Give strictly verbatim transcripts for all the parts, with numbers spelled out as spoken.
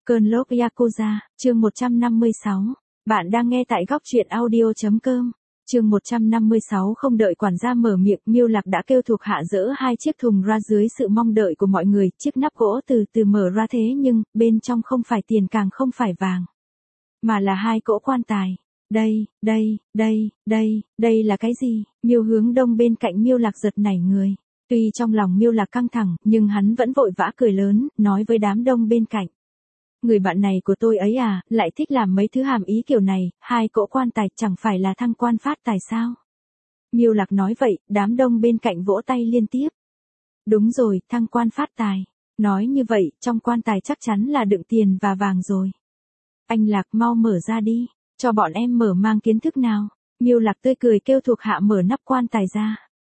Cơn lốc Yakuza, chương một trăm năm mươi sáu. Bạn đang nghe tại góc truyện audio chấm com. Chương một trăm năm mươi sáu. Không đợi quản gia mở miệng, Miêu Lạc đã kêu thuộc hạ dỡ hai chiếc thùng ra dưới sự mong đợi của mọi người. Chiếc nắp gỗ từ từ mở ra, thế nhưng bên trong không phải tiền càng không phải vàng, mà là hai cỗ quan tài. Đây, đây, đây, đây, đây là cái gì? Miêu Hướng Đông bên cạnh Miêu Lạc giật nảy người. Tuy trong lòng Miêu Lạc căng thẳng, nhưng hắn vẫn vội vã cười lớn, nói với đám đông bên cạnh. Người bạn này của tôi ấy à, lại thích làm mấy thứ hàm ý kiểu này, hai cỗ quan tài chẳng phải là thăng quan phát tài sao? Miêu Lạc nói vậy, đám đông bên cạnh vỗ tay liên tiếp. Đúng rồi, thăng quan phát tài. Nói như vậy, trong quan tài chắc chắn là đựng tiền và vàng rồi. Anh Lạc mau mở ra đi, cho bọn em mở mang kiến thức nào. Miêu Lạc tươi cười kêu thuộc hạ mở nắp quan tài ra.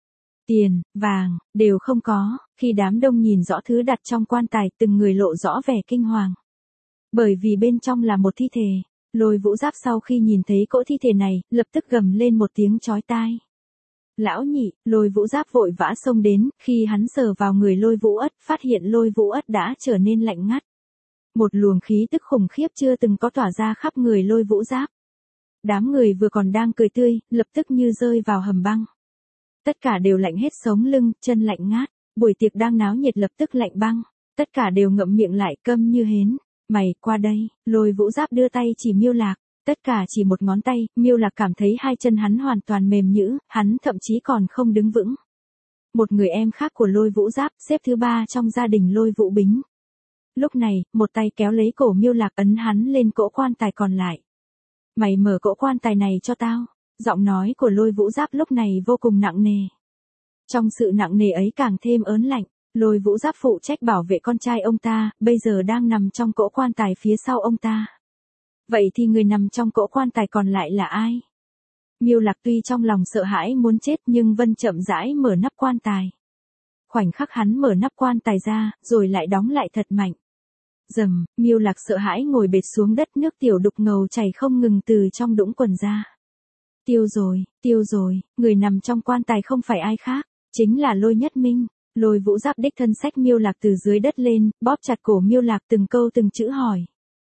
Tiền, vàng, đều không có. Khi đám đông nhìn rõ thứ đặt trong quan tài, từng người lộ rõ vẻ kinh hoàng. Bởi vì bên trong là một thi thể. Lôi Vũ Giáp sau khi nhìn thấy cỗ thi thể này, lập tức gầm lên một tiếng chói tai. Lão nhị, Lôi Vũ Giáp vội vã xông đến, khi hắn sờ vào người Lôi Vũ Ất, phát hiện Lôi Vũ Ất đã trở nên lạnh ngắt. Một luồng khí tức khủng khiếp chưa từng có tỏa ra khắp người Lôi Vũ Giáp. Đám người vừa còn đang cười tươi, lập tức như rơi vào hầm băng. Tất cả đều lạnh hết sống lưng, chân lạnh ngát. Buổi tiệc đang náo nhiệt lập tức lạnh băng. Tất cả đều ngậm miệng lại câm như hến. Mày, qua đây. Lôi Vũ Giáp đưa tay chỉ Miêu Lạc. Tất cả chỉ một ngón tay, Miêu Lạc cảm thấy hai chân hắn hoàn toàn mềm nhũn, hắn thậm chí còn không đứng vững. Một người em khác của Lôi Vũ Giáp, xếp thứ ba trong gia đình Lôi Vũ Bính. Lúc này, một tay kéo lấy cổ Miêu Lạc ấn hắn lên cỗ quan tài còn lại. Mày mở cỗ quan tài này cho tao. Giọng nói của Lôi Vũ Giáp lúc này vô cùng nặng nề. Trong sự nặng nề ấy càng thêm ớn lạnh. Lôi Vũ Giáp phụ trách bảo vệ con trai ông ta, bây giờ đang nằm trong cỗ quan tài phía sau ông ta. Vậy thì người nằm trong cỗ quan tài còn lại là ai? Miêu Lạc tuy trong lòng sợ hãi muốn chết nhưng vẫn chậm rãi mở nắp quan tài. Khoảnh khắc hắn mở nắp quan tài ra, rồi lại đóng lại thật mạnh. Rầm, Miêu Lạc sợ hãi ngồi bệt xuống đất, nước tiểu đục ngầu chảy không ngừng từ trong đũng quần ra. Tiêu rồi, tiêu rồi, người nằm trong quan tài không phải ai khác, chính là Lôi Nhất Minh. Lôi Vũ Giáp đích thân xách Miêu Lạc từ dưới đất lên, bóp chặt cổ Miêu Lạc từng câu từng chữ hỏi.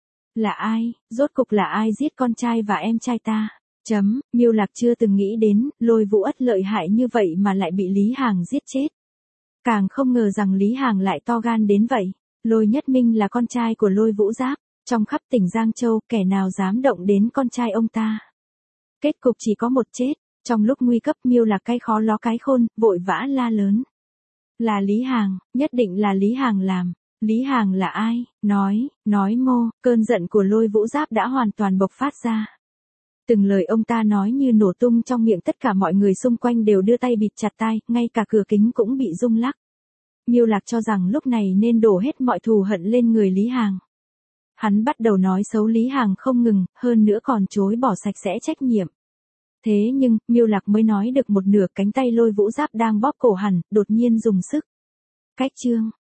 Là ai, rốt cục là ai giết con trai và em trai ta? Chấm, Miêu Lạc chưa từng nghĩ đến, Lôi Vũ Ất lợi hại như vậy mà lại bị Lý Hàng giết chết. Càng không ngờ rằng Lý Hàng lại to gan đến vậy. Lôi Nhất Minh là con trai của Lôi Vũ Giáp, trong khắp tỉnh Giang Châu, kẻ nào dám động đến con trai ông ta. Kết cục chỉ có một chết. Trong lúc nguy cấp, Miêu Lạc cái khó ló cái khôn, vội vã la lớn. Là Lý Hàng, nhất định là Lý Hàng làm. Lý Hàng là ai? Nói, nói mô, cơn giận của Lôi Vũ Giáp đã hoàn toàn bộc phát ra. Từng lời ông ta nói như nổ tung trong miệng, tất cả mọi người xung quanh đều đưa tay bịt chặt tai, ngay cả cửa kính cũng bị rung lắc. Miêu Lạc cho rằng lúc này nên đổ hết mọi thù hận lên người Lý Hàng. Hắn bắt đầu nói xấu Lý Hàng không ngừng, hơn nữa còn chối bỏ sạch sẽ trách nhiệm. Thế nhưng, Miêu Lạc mới nói được một nửa, cánh tay Lôi Vũ Giáp đang bóp cổ hẳn, đột nhiên dùng sức. Cách chương,